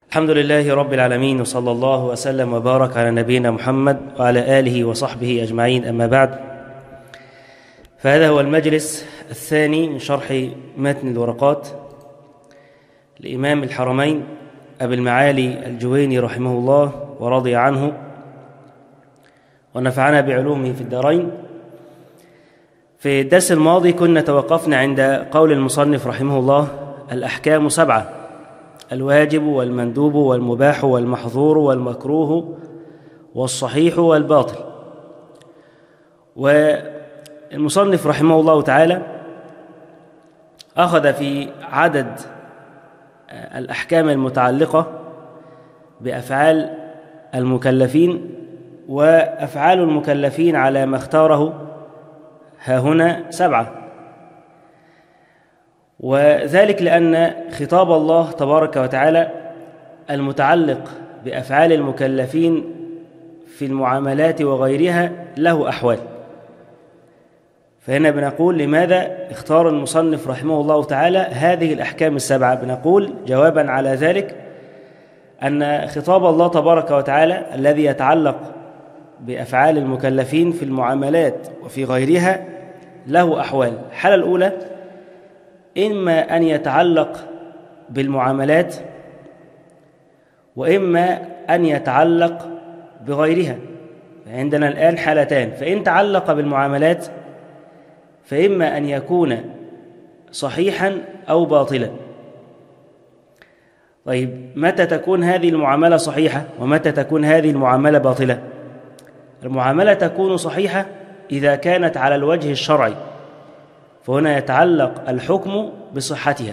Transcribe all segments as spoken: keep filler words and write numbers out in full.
الحمد لله رب العالمين، وصلى الله وسلم وبارك على نبينا محمد وعلى آله وصحبه أجمعين، أما بعد، فهذا هو المجلس الثاني من شرح متن الورقات لإمام الحرمين أبي المعالي الجويني رحمه الله ورضي عنه ونفعنا بعلومه في الدارين. في الدرس الماضي كنا توقفنا عند قول المصنف رحمه الله: الأحكام سبعة: الواجب والمندوب والمباح والمحظور والمكروه والصحيح والباطل. والمصنف رحمه الله تعالى أخذ في عدد الأحكام المتعلقة بأفعال المكلفين وأفعال المكلفين على ما اختاره ها هنا سبعة، وذلك لأن خطاب الله تبارك وتعالى المتعلق بأفعال المكلفين في المعاملات وغيرها له أحوال. فهنا بنقول لماذا اختار المصنف رحمه الله تعالى هذه الأحكام السبعة؟ بنقول جوابا على ذلك أن خطاب الله تبارك وتعالى الذي يتعلق بأفعال المكلفين في المعاملات وفي غيرها له أحوال. الحالة الأولى إما أن يتعلق بالمعاملات، وإما أن يتعلق بغيرها. عندنا الآن حالتان: فإن تعلق بالمعاملات فإما أن يكون صحيحا أو باطلا. طيب، متى تكون هذه المعاملة صحيحة ومتى تكون هذه المعاملة باطلة؟ المعاملة تكون صحيحة إذا كانت على الوجه الشرعي، فهنا يتعلق الحكم بصحتها،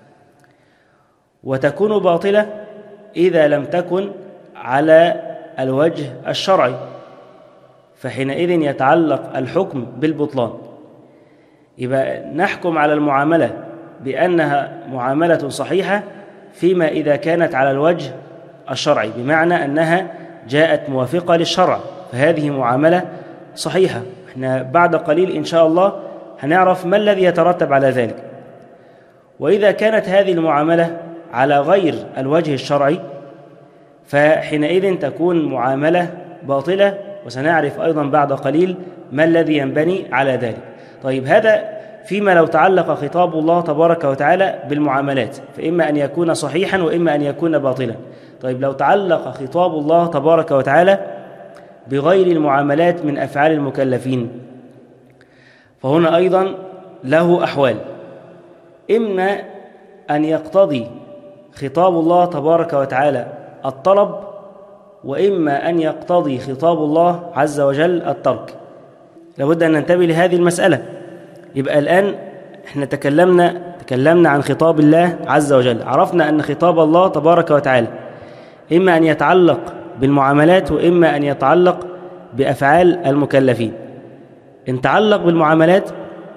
وتكون باطلة إذا لم تكن على الوجه الشرعي، فحينئذ يتعلق الحكم بالبطلان. يبقى نحكم على المعاملة بأنها معاملة صحيحة فيما إذا كانت على الوجه الشرعي، بمعنى أنها جاءت موافقة للشرع، فهذه معاملة صحيحة. احنا بعد قليل إن شاء الله هنعرف ما الذي يترتب على ذلك. وإذا كانت هذه المعاملة على غير الوجه الشرعي فحينئذ تكون معاملة باطلة، وسنعرف أيضا بعد قليل ما الذي ينبني على ذلك. طيب، هذا فيما لو تعلق خطاب الله تبارك وتعالى بالمعاملات، فإما أن يكون صحيحا وإما أن يكون باطلا. طيب، لو تعلق خطاب الله تبارك وتعالى بغير المعاملات من أفعال المكلفين فهنا أيضا له أحوال: إما أن يقتضي خطاب الله تبارك وتعالى الطلب، وإما أن يقتضي خطاب الله عز وجل الترك. لابد أن ننتبه لهذه المسألة. يبقى الآن احنا تكلمنا تكلمنا عن خطاب الله عز وجل، عرفنا أن خطاب الله تبارك وتعالى إما أن يتعلق بالمعاملات وإما أن يتعلق بأفعال المكلفين. إن تعلق بالمعاملات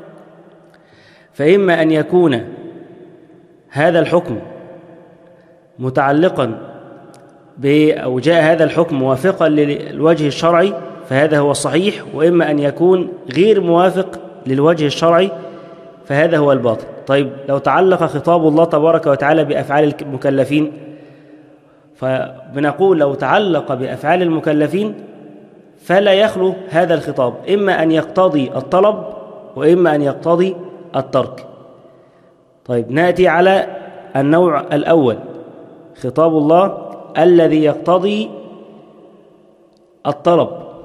فإما أن يكون هذا الحكم متعلقا ب أو جاء هذا الحكم موافقا للوجه الشرعي فهذا هو الصحيح، وإما أن يكون غير موافق للوجه الشرعي فهذا هو الباطل. طيب، لو تعلق خطاب الله تبارك وتعالى بأفعال المكلفين فبنقول لو تعلق بأفعال المكلفين فلا يخلو هذا الخطاب إما أن يقتضي الطلب وإما أن يقتضي الترك. طيب، نأتي على النوع الأول: خطاب الله الذي يقتضي الطلب.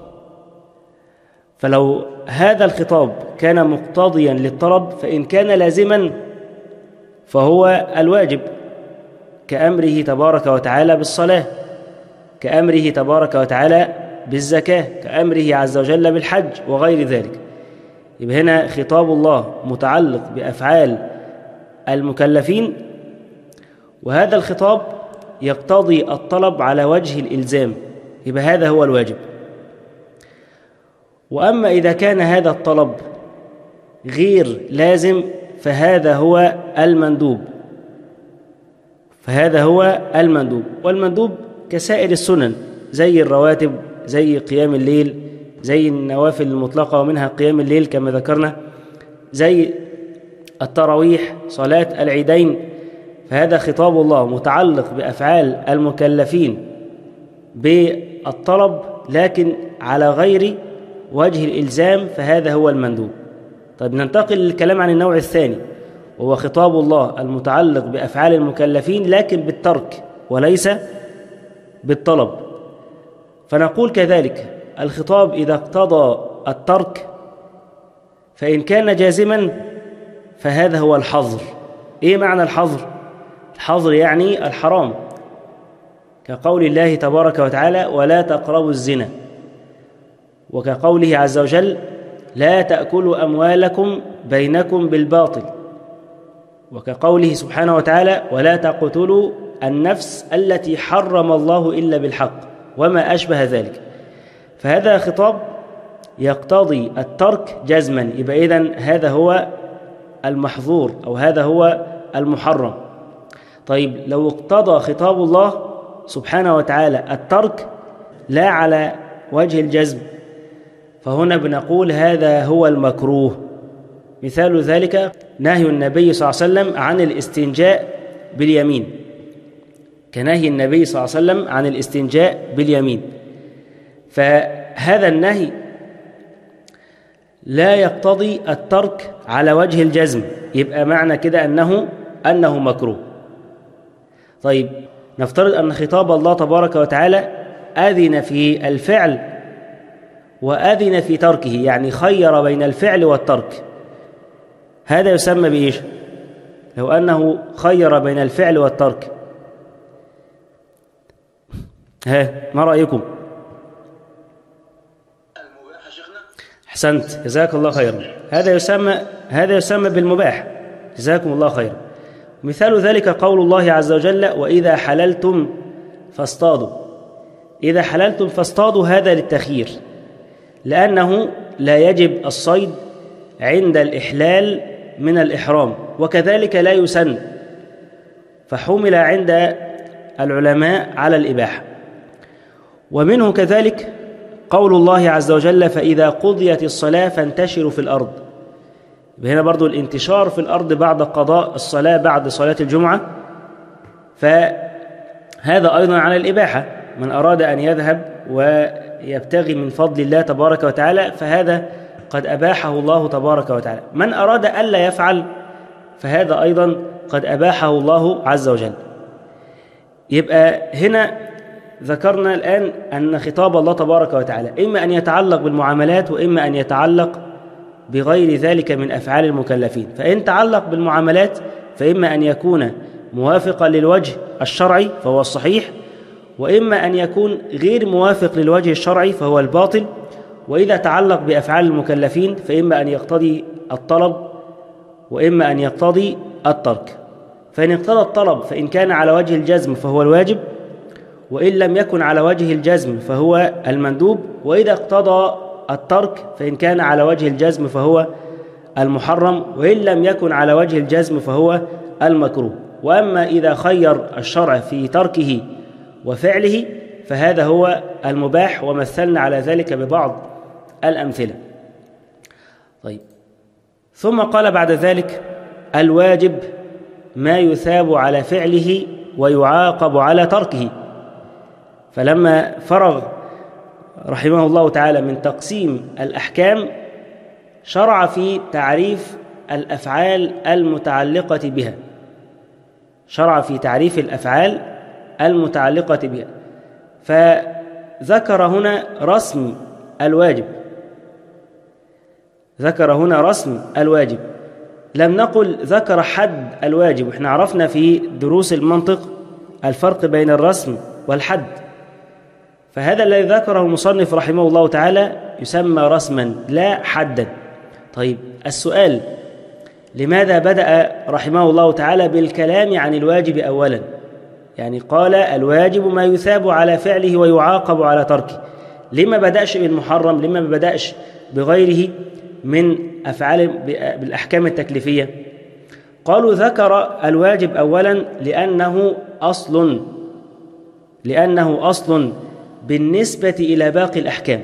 فلو هذا الخطاب كان مقتضيا للطلب فإن كان لازما فهو الواجب، كأمره تبارك وتعالى بالصلاة، كأمره تبارك وتعالى بالزكاة، كأمره عز وجل بالحج وغير ذلك. يبقى هنا خطاب الله متعلق بأفعال المكلفين، وهذا الخطاب يقتضي الطلب على وجه الإلزام، يبقى هذا هو الواجب. وأما إذا كان هذا الطلب غير لازم فهذا هو المندوب فهذا هو المندوب والمندوب كسائر السنن، زي الرواتب، زي قيام الليل، زي النوافل المطلقة ومنها قيام الليل كما ذكرنا، زي التراويح، صلاة العيدين. فهذا خطاب الله متعلق بأفعال المكلفين بالطلب لكن على غير وجه الإلزام، فهذا هو المندوب. طيب ننتقل للكلام عن النوع الثاني، وهو خطاب الله المتعلق بأفعال المكلفين لكن بالترك وليس بالطلب. فنقول كذلك الخطاب إذا اقتضى الترك فإن كان جازما فهذا هو الحظر. إيه معنى الحظر؟ الحظر يعني الحرام، كقول الله تبارك وتعالى ولا تقربوا الزنا، وكقوله عز وجل لا تأكلوا أموالكم بينكم بالباطل، وكقوله سبحانه وتعالى ولا تقتلوا النفس التي حرم الله إلا بالحق وما أشبه ذلك. فهذا خطاب يقتضي الترك جزما، يبقى إذن هذا هو المحظور أو هذا هو المحرم. طيب لو اقتضى خطاب الله سبحانه وتعالى الترك لا على وجه الجزم، فهنا بنقول هذا هو المكروه. مثال ذلك نهي النبي صلى الله عليه وسلم عن الاستنجاء باليمين، كنهي النبي صلى الله عليه وسلم عن الاستنجاء باليمين. فهذا النهي لا يقتضي الترك على وجه الجزم، يبقى معنى كده أنه أنه مكروه. طيب نفترض أن خطاب الله تبارك وتعالى أذن في الفعل وأذن في تركه، يعني خير بين الفعل والترك، هذا يسمى بإيش؟ لو أنه خير بين الفعل والترك، ها ما رأيكم؟ أحسنت، جزاك الله خيرا. هذا يسمى هذا يسمى بالمباح، جزاكم الله خيرا. مثال ذلك قول الله عز وجل وإذا حللتم فاصطادوا. إذا حللتم فاصطادوا هذا للتخيير، لأنه لا يجب الصيد عند الإحلال من الإحرام، وكذلك لا يسن، فحمل عند العلماء على الإباحة. ومنه كذلك قول الله عز وجل فإذا قضيت الصلاة فانتشروا في الأرض. هنا برضو الانتشار في الأرض بعد قضاء الصلاة بعد صلاة الجمعة، فهذا أيضا على الإباحة. من أراد أن يذهب ويبتغي من فضل الله تبارك وتعالى فهذا قد أباحه الله تبارك وتعالى. من أراد ألا يفعل فهذا أيضا قد أباحه الله عز وجل. يبقى هنا ذكرنا الآن أن خطاب الله تبارك وتعالى إما أن يتعلق بالمعاملات وإما أن يتعلق بغير ذلك من أفعال المكلفين. فإن تعلق بالمعاملات فإما أن يكون موافقا للوجه الشرعي فهو الصحيح، وإما أن يكون غير موافق للوجه الشرعي فهو الباطل. وإذا تعلق بأفعال المكلفين فإما أن يقتضي الطلب وإما أن يقتضي الترك. فإن اقتضى الطلب فإن كان على وجه الجزم فهو الواجب، وإن لم يكن على وجه الجزم فهو المندوب. وإذا اقتضى الترك فإن كان على وجه الجزم فهو المحرم، وإن لم يكن على وجه الجزم فهو المكروه. وأما إذا خير الشرع في تركه وفعله فهذا هو المباح، ومثلنا على ذلك ببعض الأمثلة. طيب ثم قال بعد ذلك الواجب ما يثاب على فعله ويعاقب على تركه. فلما فرغ رحمه الله تعالى من تقسيم الأحكام شرع في تعريف الأفعال المتعلقة بها، شرع في تعريف الأفعال المتعلقة بها. فذكر هنا رسم الواجب، ذكر هنا رسم الواجب، لم نقل ذكر حد الواجب. احنا عرفنا في دروس المنطق الفرق بين الرسم والحد، فهذا الذي ذكره المصنف رحمه الله تعالى يسمى رسما لا حدا. طيب السؤال لماذا بدأ رحمه الله تعالى بالكلام عن الواجب أولا؟ يعني قال الواجب ما يثاب على فعله ويعاقب على تركه، لما بدأش بالمحرم؟ لما ما بدأش بغيره من أفعال بالأحكام التكليفية؟ قالوا ذكر الواجب أولا لأنه أصل لأنه أصل بالنسبة إلى باقي الأحكام،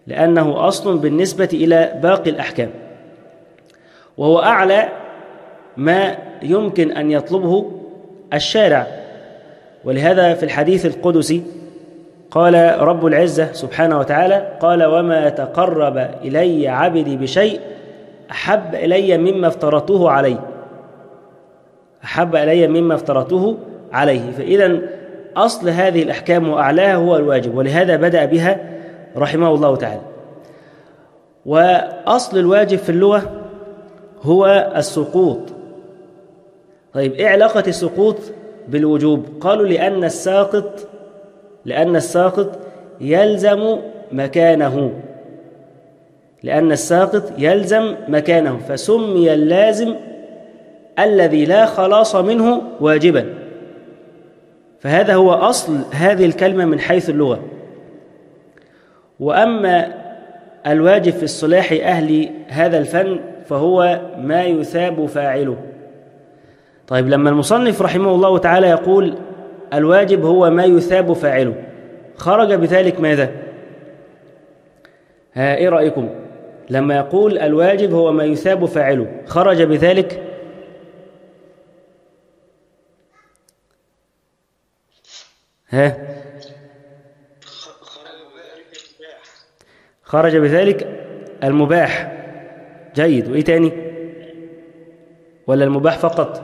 لأنه أصل بالنسبة إلى باقي الأحكام، وهو أعلى ما يمكن أن يطلبه الشارع. ولهذا في الحديث القدسي قال رب العزة سبحانه وتعالى قال وما تقرب إلي عبدي بشيء أحب إلي مما افترضته عليه أحب إلي مما افترضته عليه. فإذا أصل هذه الأحكام وأعلاها هو الواجب، ولهذا بدأ بها رحمه الله تعالى. وأصل الواجب في اللغة هو السقوط. طيب إيه علاقة السقوط بالوجوب؟ قالوا لأن الساقط لأن الساقط يلزم مكانه لأن الساقط يلزم مكانه فسمي اللازم الذي لا خلاص منه واجبا. فهذا هو أصل هذه الكلمة من حيث اللغة. وأما الواجب في اصطلاح أهل هذا الفن فهو ما يثاب فاعله. طيب لما المصنف رحمه الله تعالى يقول الواجب هو ما يثاب فاعله، خرج بذلك ماذا؟ ها إيه رأيكم؟ لما يقول الواجب هو ما يثاب فاعله خرج بذلك ها خرج بذلك المباح. جيد. وإيه تاني؟ ولا المباح فقط؟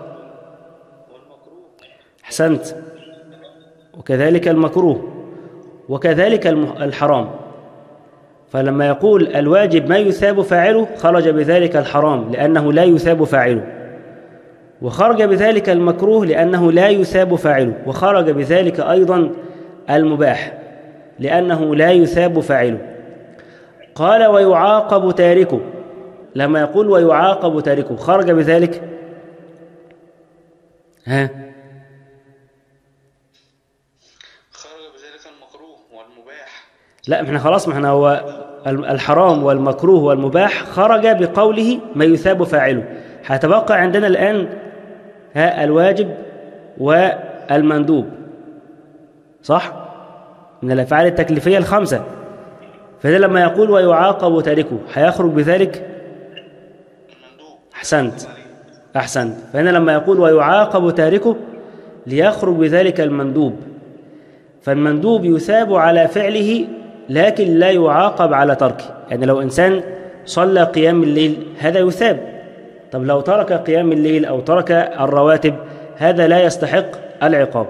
أحسنت. وكذلك المكروه وكذلك الحرام. فلما يقول الواجب ما يثاب فاعله خرج بذلك الحرام لأنه لا يثاب فاعله، وخرج بذلك المكروه لأنه لا يثاب فاعله، وخرج بذلك أيضا المباح لأنه لا يثاب فاعله. قال ويعاقب تاركه. لما يقول ويعاقب تاركه خرج بذلك ها خرج بذلك المكروه والمباح. لا احنا خلاص، ما احنا هو الحرام والمكروه والمباح خرج بقوله ما يثاب فاعله. هتبقى عندنا الآن ها الواجب والمندوب، صح؟ من الأفعال التكليفية الخمسة. فده لما يقول ويعاقب تاركه هيخرج بذلك المندوب. أحسنت أحسنت. فهنا لما يقول ويعاقب تاركه ليخرج بذلك المندوب. فالمندوب يثاب على فعله لكن لا يعاقب على تركه. يعني لو إنسان صلى قيام الليل هذا يثاب. طب لو ترك قيام الليل أو ترك الرواتب هذا لا يستحق العقاب.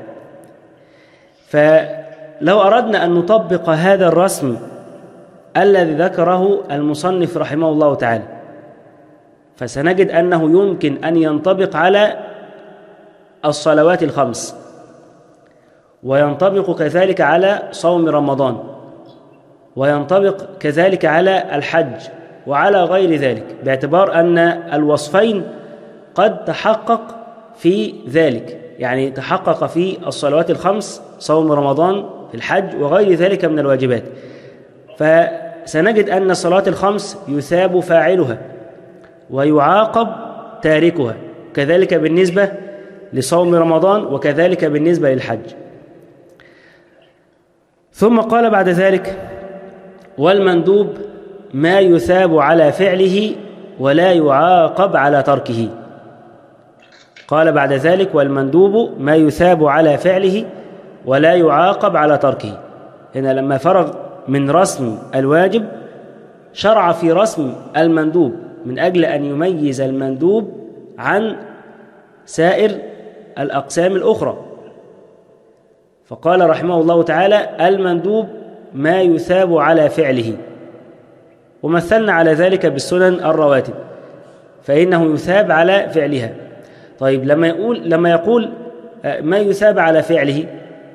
فلو أردنا أن نطبق هذا الرسم الذي ذكره المصنف رحمه الله تعالى فسنجد أنه يمكن أن ينطبق على الصلوات الخمس، وينطبق كذلك على صوم رمضان، وينطبق كذلك على الحج وعلى غير ذلك، باعتبار أن الوصفين قد تحقق في ذلك. يعني تحقق في الصلوات الخمس صوم رمضان في الحج وغير ذلك من الواجبات. فسنجد أن الصلوات الخمس يثاب فاعلها ويعاقب تاركها، كذلك بالنسبة لصوم رمضان وكذلك بالنسبة للحج. ثم قال بعد ذلك والمندوب ما يثاب على فعله ولا يعاقب على تركه. قال بعد ذلك والمندوب ما يثاب على فعله ولا يعاقب على تركه. هنا لما فرغ من رسم الواجب شرع في رسم المندوب من أجل أن يميز المندوب عن سائر الأقسام الأخرى. فقال رحمه الله تعالى المندوب ما يثاب على فعله، ومثلنا على ذلك بالسنن الرواتب فإنه يثاب على فعلها. طيب لما يقول لما يقول ما يثاب على فعله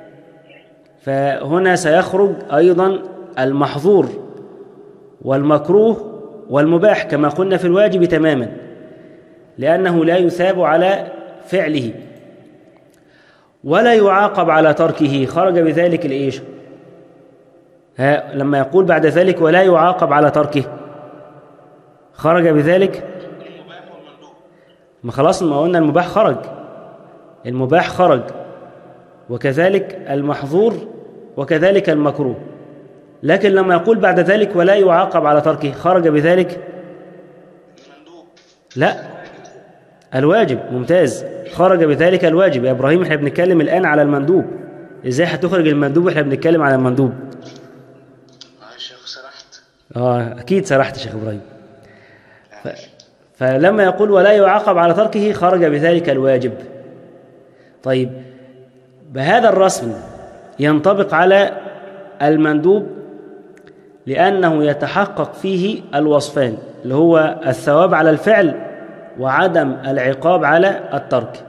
فهنا سيخرج أيضا المحظور والمكروه والمباح كما قلنا في الواجب تماما، لأنه لا يثاب على فعله ولا يعاقب على تركه. خرج بذلك الإيش؟ ها لما يقول بعد ذلك ولا يعاقب على تركه خرج بذلك المباح والمندوب. ما خلاص ما قلنا المباح خرج، المباح خرج وكذلك المحظور وكذلك المكروه. لكن لما يقول بعد ذلك ولا يعاقب على تركه خرج بذلك المندوب. لا الواجب. ممتاز، خرج بذلك الواجب. يا إبراهيم احنا بنتكلم الآن على المندوب، إزاي هتخرج المندوب واحنا بنتكلم على المندوب؟ اه يا شيخ سرحت. آه أكيد سرحت يا شيخ إبراهيم. ف... فلما يقول ولا يعاقب على تركه خرج بذلك الواجب. طيب بهذا الرسم ينطبق على المندوب لأنه يتحقق فيه الوصفان اللي هو الثواب على الفعل وعدم العقاب على الترك.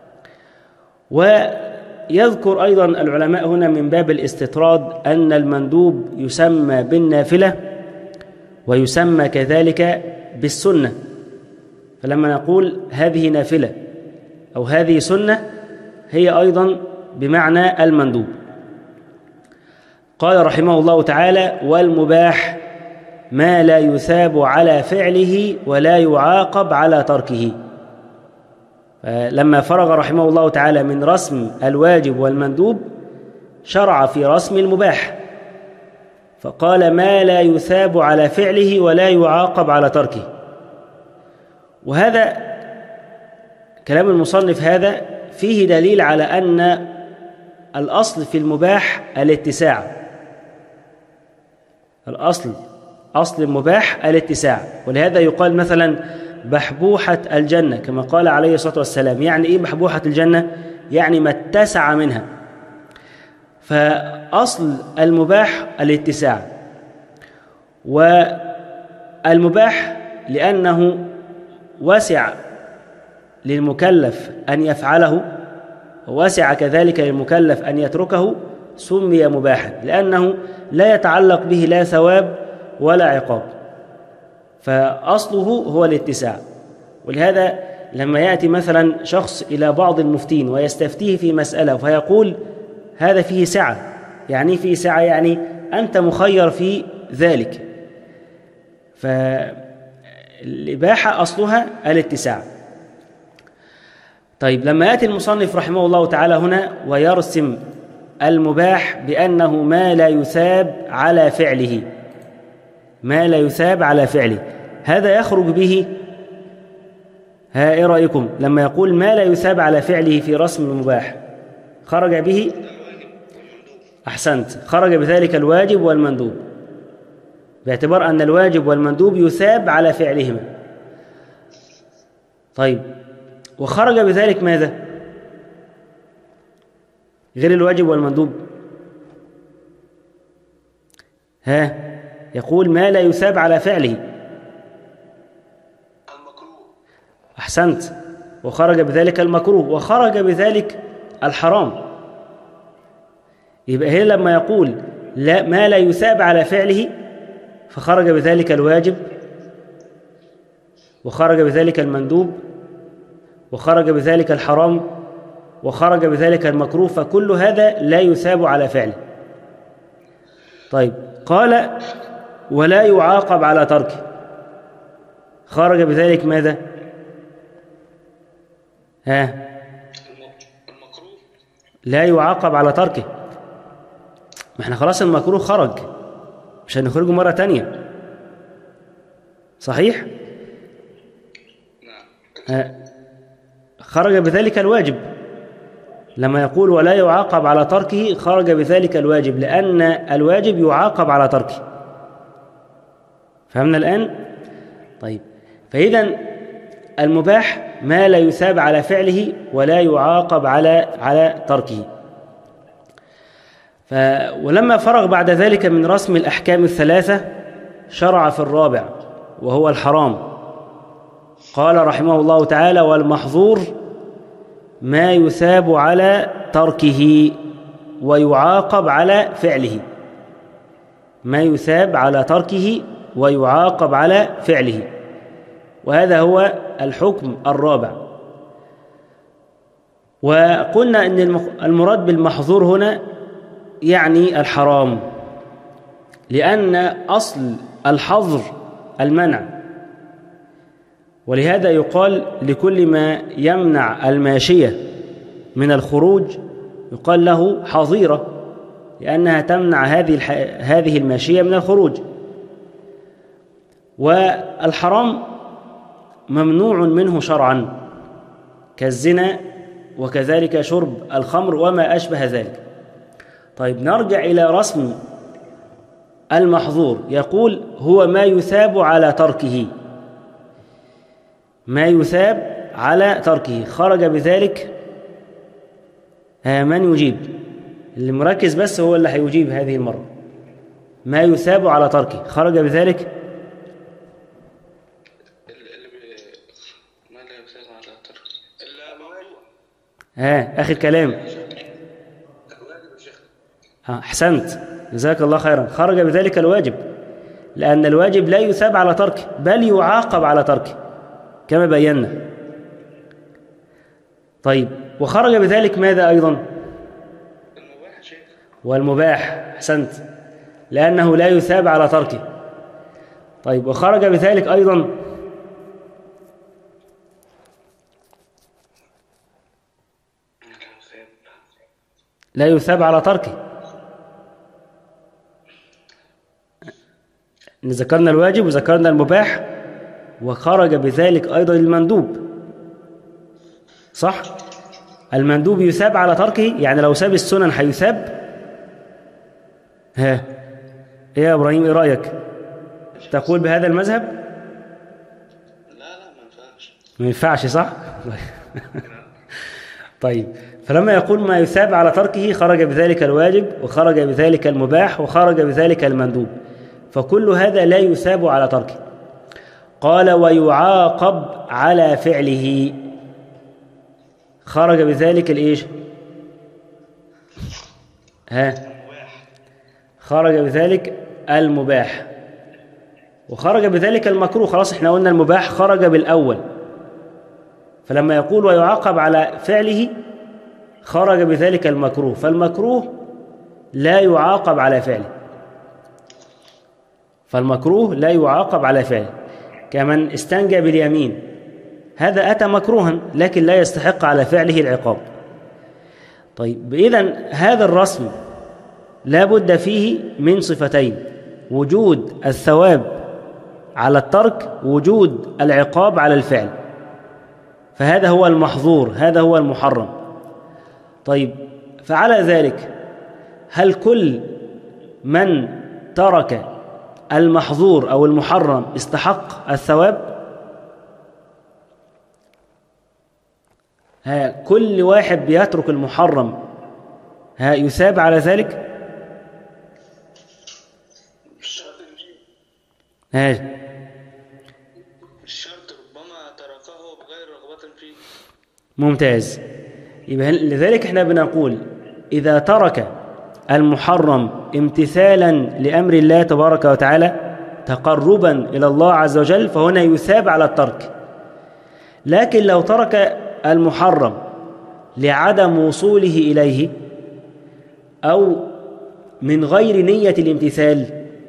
ويذكر أيضا العلماء هنا من باب الاستطراد أن المندوب يسمى بالنافلة ويسمى كذلك بالسنة. فلما نقول هذه نافلة أو هذه سنة هي أيضا بمعنى المندوب. قال رحمه الله تعالى والمباح ما لا يثاب على فعله ولا يعاقب على تركه. لما فرغ رحمه الله تعالى من رسم الواجب والمندوب شرع في رسم المباح، فقال ما لا يثاب على فعله ولا يعاقب على تركه. وهذا كلام المصنف هذا فيه دليل على أن الأصل في المباح الاتساع. الأصل أصل المباح الاتساع، ولهذا يقال مثلا بحبوحة الجنة كما قال عليه الصلاة والسلام. يعني إيه بحبوحة الجنة؟ يعني ما اتسع منها. فأصل المباح الاتساع، والمباح لأنه وسع للمكلف أن يفعله ووسع كذلك للمكلف أن يتركه سمي مباحا، لأنه لا يتعلق به لا ثواب ولا عقاب، فأصله هو الاتساع. ولهذا لما يأتي مثلا شخص إلى بعض المفتين ويستفتيه في مسألة فيقول هذا فيه سعة، يعني فيه سعة يعني أنت مخير في ذلك، فالإباحة أصلها الاتساع. طيب لما يأتي المصنف رحمه الله تعالى هنا ويرسم المباح بأنه ما لا يثاب على فعله، ما لا يثاب على فعله، هذا يخرج به، ها إيه رأيكم لما يقول ما لا يثاب على فعله في رسم المباح؟ خرج به، أحسنت، خرج بذلك الواجب والمندوب، باعتبار أن الواجب والمندوب يثاب على فعلهما. طيب وخرج بذلك ماذا غير الواجب والمندوب؟ ها يقول ما لا يثاب على فعله، المكروه. أحسنت، وخرج بذلك المكروه، وخرج بذلك الحرام. يبقى هنا لما يقول لا ما لا يثاب على فعله فخرج بذلك الواجب وخرج بذلك المندوب وخرج بذلك الحرام وخرج بذلك المكروه، فكل هذا لا يثاب على فعله. طيب قال ولا يعاقب على تركه، خرج بذلك ماذا؟ ها المكروه لا يعاقب على تركه. ما احنا خلاص المكروه خرج، مش هنخرجه مرة تانية، صحيح؟ نعم. خرج بذلك الواجب. لما يقول ولا يعاقب على تركه خرج بذلك الواجب، لأن الواجب يعاقب على تركه. فهمنا الآن؟ طيب فإذا المباح ما لا يثاب على فعله ولا يعاقب على على تركه. ف ولما فرغ بعد ذلك من رسم الأحكام الثلاثة شرع في الرابع وهو الحرام. قال رحمه الله تعالى والمحظور ما يثاب على تركه ويعاقب على فعله، ما يثاب على تركه ويعاقب على فعله، وهذا هو الحكم الرابع. وقلنا أن المراد بالمحظور هنا يعني الحرام، لأن أصل الحظر المنع، ولهذا يقال لكل ما يمنع الماشية من الخروج يقال له حظيرة، لأنها تمنع هذه هذه الماشية من الخروج. والحرام ممنوع منه شرعا، كالزنا وكذلك شرب الخمر وما أشبه ذلك. طيب نرجع إلى رسم المحظور، يقول هو ما يثاب على تركه، ما يثاب على تركه. خرج بذلك من يجيب؟ اللي مركز بس هو اللي هيجيب هذه المرة. ما يثاب على تركه، خرج بذلك ما لا يثاب على تركه إلا موضوع. ها آخر كلام. ها أحسنت، جزاك الله خيرا. خرج بذلك الواجب، لأن الواجب لا يثاب على تركه بل يعاقب على تركه كما بينا. طيب وخرج بذلك ماذا أيضا؟ المباح شيء. والمباح، أحسنت، لأنه لا يثاب على تركه. طيب وخرج بذلك أيضا لا يثاب على تركه. ذكرنا الواجب وذكرنا المباح، وخرج بذلك أيضا المندوب، صح؟ المندوب يثاب على تركه، يعني لو ساب السنن هيثاب. ها إيه يا إبراهيم، إيه رأيك؟ تقول بهذا المذهب؟ لا لا ما ينفعش. ما ينفعش، صح؟ طيب فلما يقول ما يثاب على تركه خرج بذلك الواجب وخرج بذلك المباح وخرج بذلك المندوب، فكل هذا لا يثاب على تركه. قال ويعاقب على فعله، خرج بذلك الإيش؟ ها خرج بذلك المباح وخرج بذلك المكروه. خلاص احنا قلنا المباح خرج بالأول، فلما يقول ويعاقب على فعله خرج بذلك المكروه، فالمكروه لا يعاقب على فعله، فالمكروه لا يعاقب على فعله. كمن استنجى باليمين، هذا أتى مكروها لكن لا يستحق على فعله العقاب. طيب إذن هذا الرسم لا بد فيه من صفتين: وجود الثواب على الترك، وجود العقاب على الفعل. فهذا هو المحظور، هذا هو المحرم. طيب فعلى ذلك هل كل من ترك المحظور أو المحرم استحق الثواب؟ ها كل واحد بيترك المحرم ها يثاب على ذلك؟ ها الشرط ربما تركه بغير رغبة فيه. ممتاز. يبقى لذلك احنا بنقول إذا ترك المحرم امتثالا لأمر الله تبارك وتعالى تقربا إلى الله عز وجل فهنا يثاب على الترك. لكن لو ترك المحرم لعدم وصوله إليه أو من غير نية الامتثال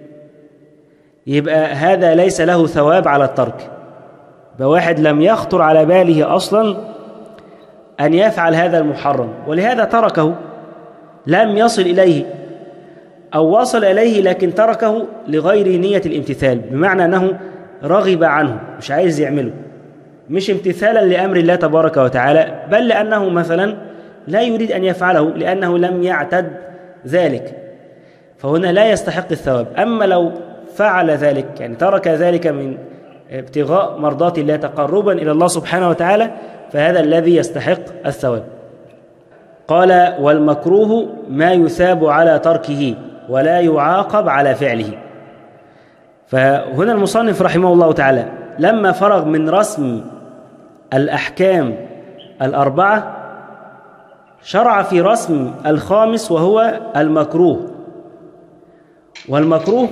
يبقى هذا ليس له ثواب على الترك. بواحد لم يخطر على باله أصلا أن يفعل هذا المحرم ولهذا تركه، لم يصل إليه أو وصل إليه لكن تركه لغير نية الامتثال، بمعنى أنه رغب عنه مش عايز يعمله، مش امتثالا لأمر الله تبارك وتعالى، بل لأنه مثلا لا يريد أن يفعله لأنه لم يعتد ذلك، فهنا لا يستحق الثواب. أما لو فعل ذلك يعني ترك ذلك من ابتغاء مرضات الله تقربا إلى الله سبحانه وتعالى فهذا الذي يستحق الثواب. قال والمكروه ما يثاب على تركه ولا يعاقب على فعله. فهنا المصنف رحمه الله تعالى لما فرغ من رسم الأحكام الأربعة شرع في رسم الخامس وهو المكروه. والمكروه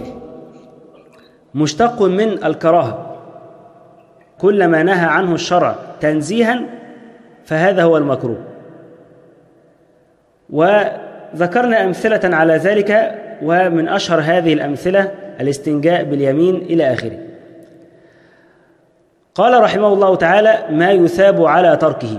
مشتق من الكراهة، كل ما نهى عنه الشرع تنزيها فهذا هو المكروه. وذكرنا أمثلة على ذلك، ومن أشهر هذه الأمثلة الاستنجاء باليمين إلى آخره. قال رحمه الله تعالى ما يثاب على تركه،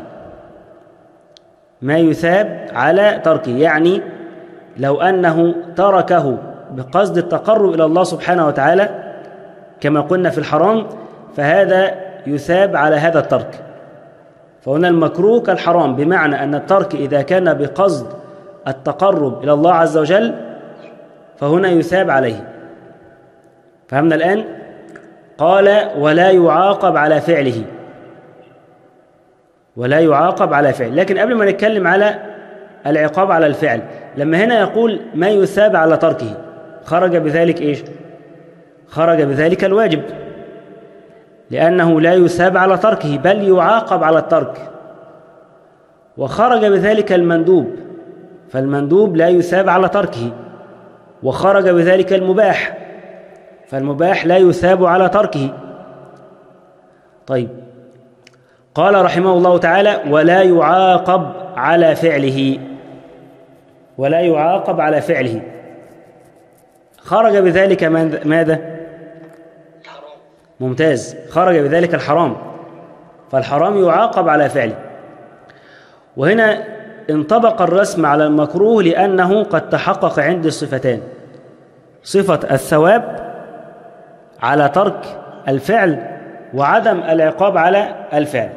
ما يثاب على تركه يعني لو أنه تركه بقصد التقرب إلى الله سبحانه وتعالى كما قلنا في الحرام فهذا يثاب على هذا الترك. فهنا المكروه كالحرام، بمعنى أن الترك إذا كان بقصد التقرب إلى الله عز وجل فهنا يثاب عليه. فهمنا الآن؟ قال ولا يعاقب على فعله، ولا يعاقب على فعله. لكن قبل ما نتكلم على العقاب على الفعل، لما هنا يقول ما يثاب على تركه، خرج بذلك إيش؟ خرج بذلك الواجب، لأنه لا يثاب على تركه بل يعاقب على الترك. وخرج بذلك المندوب، فالمندوب لا يثاب على تركه. وخرج بذلك المباح، فالمباح لا يثاب على تركه. طيب، قال رحمه الله تعالى ولا يعاقب على فعله، ولا يعاقب على فعله. خرج بذلك ماذا؟ ممتاز، خرج بذلك الحرام، فالحرام يعاقب على فعله. وهنا انطبق الرسم على المكروه لأنه قد تحقق عند الصفتان، صفة الثواب على ترك الفعل وعدم العقاب على الفعل.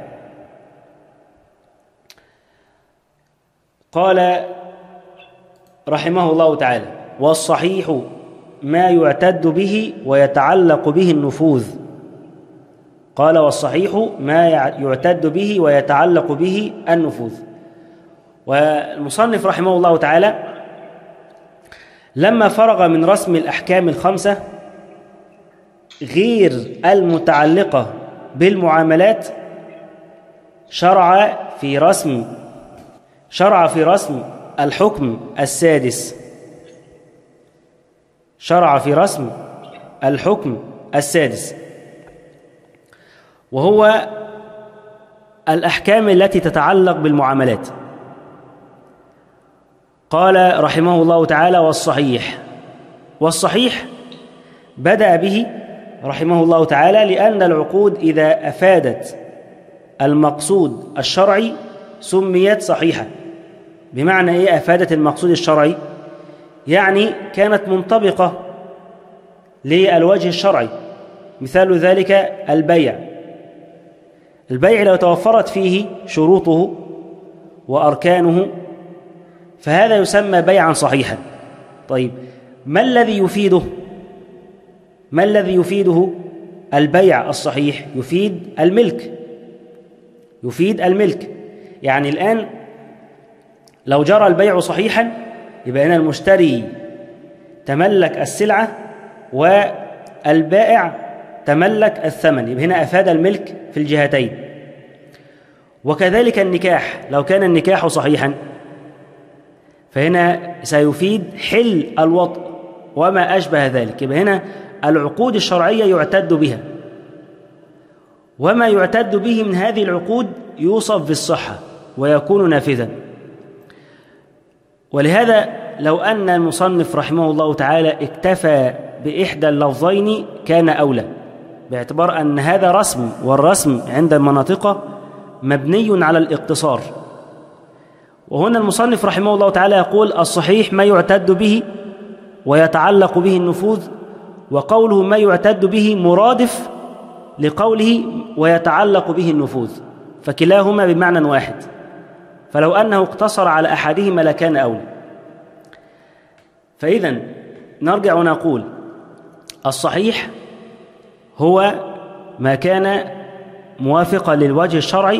قال رحمه الله تعالى والصحيح ما يعتد به ويتعلق به النفوذ. قال والصحيح ما يعتد به ويتعلق به النفوذ. والمصنف رحمه الله تعالى لما فرغ من رسم الأحكام الخمسة غير المتعلقة بالمعاملات شرع في رسم شرع في رسم الحكم السادس شرع في رسم الحكم السادس وهو الأحكام التي تتعلق بالمعاملات. قال رحمه الله تعالى والصحيح. والصحيح بدأ به رحمه الله تعالى لأن العقود إذا أفادت المقصود الشرعي سميت صحيحة. بمعنى إيه أفادت المقصود الشرعي؟ يعني كانت منطبقة للوجه الشرعي. مثال ذلك البيع. البيع لو توفرت فيه شروطه وأركانه فهذا يسمى بيعا صحيحا. طيب، ما الذي يفيده؟ ما الذي يفيده البيع الصحيح؟ يفيد الملك، يفيد الملك. يعني الآن لو جرى البيع صحيحا يبقى هنا المشتري تملك السلعة والبائع تملك الثمن، يبقى هنا أفاد الملك في الجهتين. وكذلك النكاح، لو كان النكاح صحيحا فهنا سيفيد حل الوطء وما أشبه ذلك. يبقى هنا العقود الشرعية يعتد بها، وما يعتد به من هذه العقود يوصف بالصحة ويكون نافذا. ولهذا لو أن المصنف رحمه الله تعالى اكتفى بإحدى اللفظين كان أولى، باعتبار أن هذا رسم، والرسم عند المناطق مبني على الاقتصار. وهنا المصنف رحمه الله تعالى يقول الصحيح ما يعتد به ويتعلق به النفوذ، وقوله ما يعتد به مرادف لقوله ويتعلق به النفوذ، فكلاهما بمعنى واحد، فلو أنه اقتصر على أحدهما لكان أولى. فإذا نرجع ونقول الصحيح هو ما كان موافقا للوجه الشرعي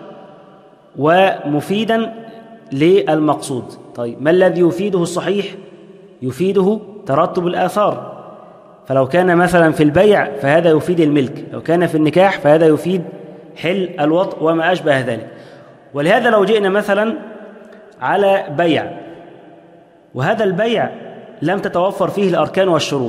ومفيدا للمقصود. طيب، ما الذي يفيده الصحيح؟ يفيده ترتب الآثار. فلو كان مثلا في البيع فهذا يفيد الملك، لو كان في النكاح فهذا يفيد حل الوطء وما أشبه ذلك. ولهذا لو جئنا مثلا على بيع، وهذا البيع لم تتوفر فيه الأركان والشروط،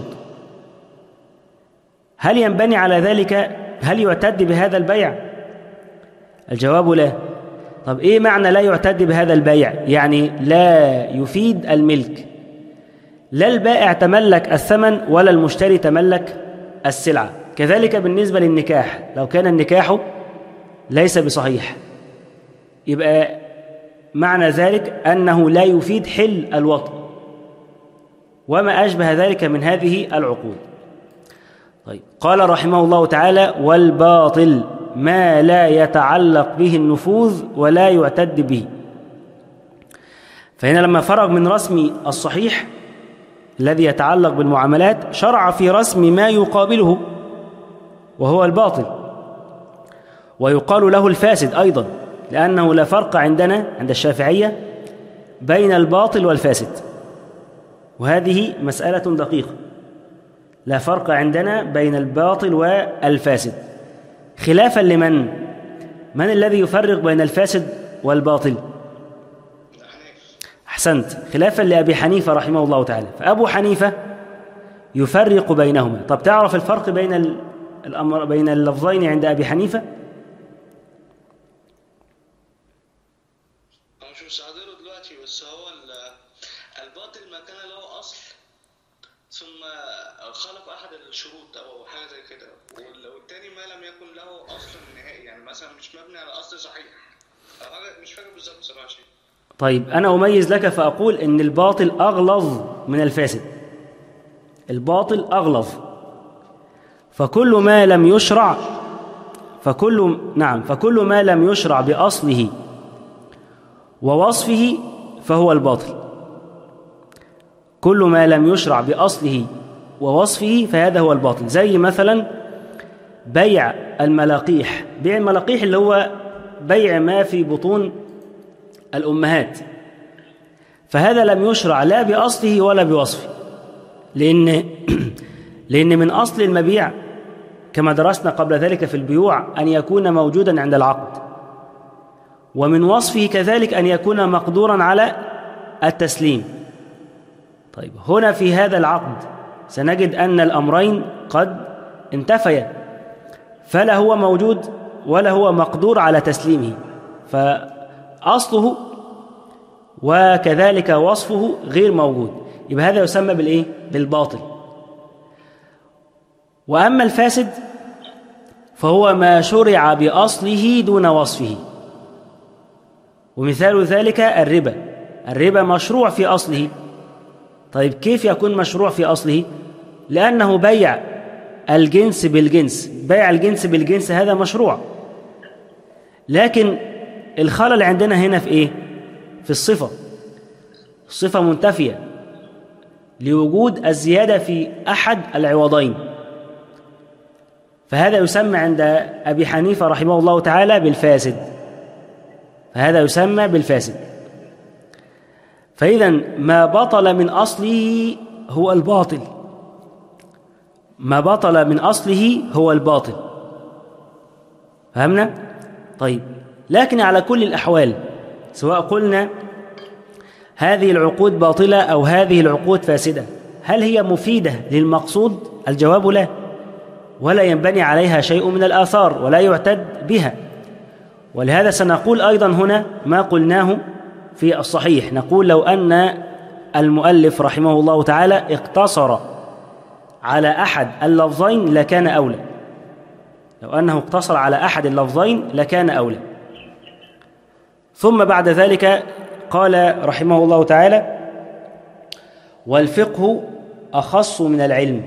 هل ينبني على ذلك؟ هل يعتد بهذا البيع؟ الجواب لا. طب إيه معنى لا يعتد بهذا البيع؟ يعني لا يفيد الملك، لا البائع تملك الثمن ولا المشتري تملك السلعة. كذلك بالنسبة للنكاح، لو كان النكاح ليس بصحيح يبقى معنى ذلك أنه لا يفيد حل الوطء وما أشبه ذلك من هذه العقود. طيب، قال رحمه الله تعالى والباطل ما لا يتعلق به النفوذ ولا يعتد به. فهنا لما فرغ من رسم الصحيح الذي يتعلق بالمعاملات شرع في رسم ما يقابله وهو الباطل، ويقال له الفاسد أيضا، لأنه لا فرق عندنا عند الشافعية بين الباطل والفاسد، وهذه مسألة دقيقة. لا فرق عندنا بين الباطل والفاسد، خلافا لمن؟ من الذي يفرق بين الفاسد والباطل؟ أحسنت، خلافا لأبي حنيفة رحمه الله تعالى. فأبو حنيفة يفرق بينهما. طب تعرف الفرق بين الأمر بين اللفظين عند أبي حنيفة؟ أنا مش مستحضره دلوقتي، بس هو الباطل ما كان له أصل ثم خلق أحد الشروط أو حاجة زي كده، والتاني ما لم يكن له أصل نهائي، يعني مثلا مش مبني على أصل صحيح أو حاجة، مش فاكر بالظبط صراحة شيء. طيب أنا أميز لك فأقول إن الباطل أغلظ من الفاسد. الباطل أغلظ، فكل ما لم يشرع فكل نعم فكل ما لم يشرع بأصله ووصفه فهو الباطل. كل ما لم يشرع بأصله ووصفه فهذا هو الباطل. زي مثلا بيع الملاقيح. بيع الملاقيح اللي هو بيع ما في بطون الأمهات، فهذا لم يشرع لا بأصله ولا بوصفه، لأن لأن من أصل المبيع كما درسنا قبل ذلك في البيوع أن يكون موجودا عند العقد، ومن وصفه كذلك أن يكون مقدورا على التسليم. طيب هنا في هذا العقد سنجد أن الأمرين قد انتفيا، فلا هو موجود ولا هو مقدور على تسليمه، فأصله وكذلك وصفه غير موجود، يبقى هذا يسمى بالإيه؟ بالباطل. وأما الفاسد فهو ما شرع بأصله دون وصفه، ومثال ذلك الربا. الربا مشروع في أصله. طيب كيف يكون مشروع في أصله؟ لأنه بيع الجنس بالجنس، بيع الجنس بالجنس هذا مشروع، لكن الخلل عندنا هنا في إيه؟ في الصفة. الصفة منتفية لوجود الزيادة في أحد العوضين، فهذا يسمى عند أبي حنيفة رحمه الله تعالى بالفاسد. فهذا يسمى بالفاسد. فإذا ما بطل من أصله هو الباطل، ما بطل من أصله هو الباطل. فهمنا؟ طيب، لكن على كل الأحوال سواء قلنا هذه العقود باطلة أو هذه العقود فاسدة، هل هي مفيدة للمقصود؟ الجواب لا، ولا ينبني عليها شيء من الآثار ولا يعتد بها. ولهذا سنقول أيضا هنا ما قلناه في الصحيح، نقول لو أن المؤلف رحمه الله تعالى اقتصر على أحد اللفظين لكان أولى. لو أنه اقتصر على أحد اللفظين لكان أولى. ثم بعد ذلك قال رحمه الله تعالى: والفقه أخص من العلم.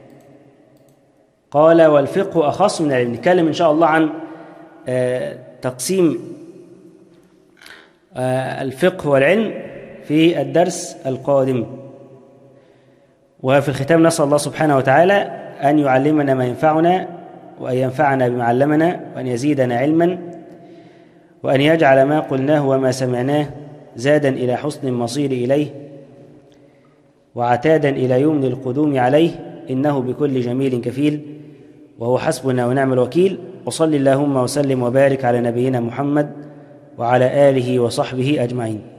قال والفقه أخص من العلم. نتكلم إن شاء الله عن تقسيم الفقه والعلم في الدرس القادم. وفي الختام نسأل الله سبحانه وتعالى أن يعلمنا ما ينفعنا، وأن ينفعنا بما علمنا، وأن يزيدنا علما، وأن يجعل ما قلناه وما سمعناه زادا إلى حسن المصير إليه، وعتادا إلى يمن القدوم عليه، إنه بكل جميل كفيل، وهو حسبنا ونعم الوكيل. وصل اللهم وسلم وبارك على نبينا محمد وعلى آله وصحبه أجمعين.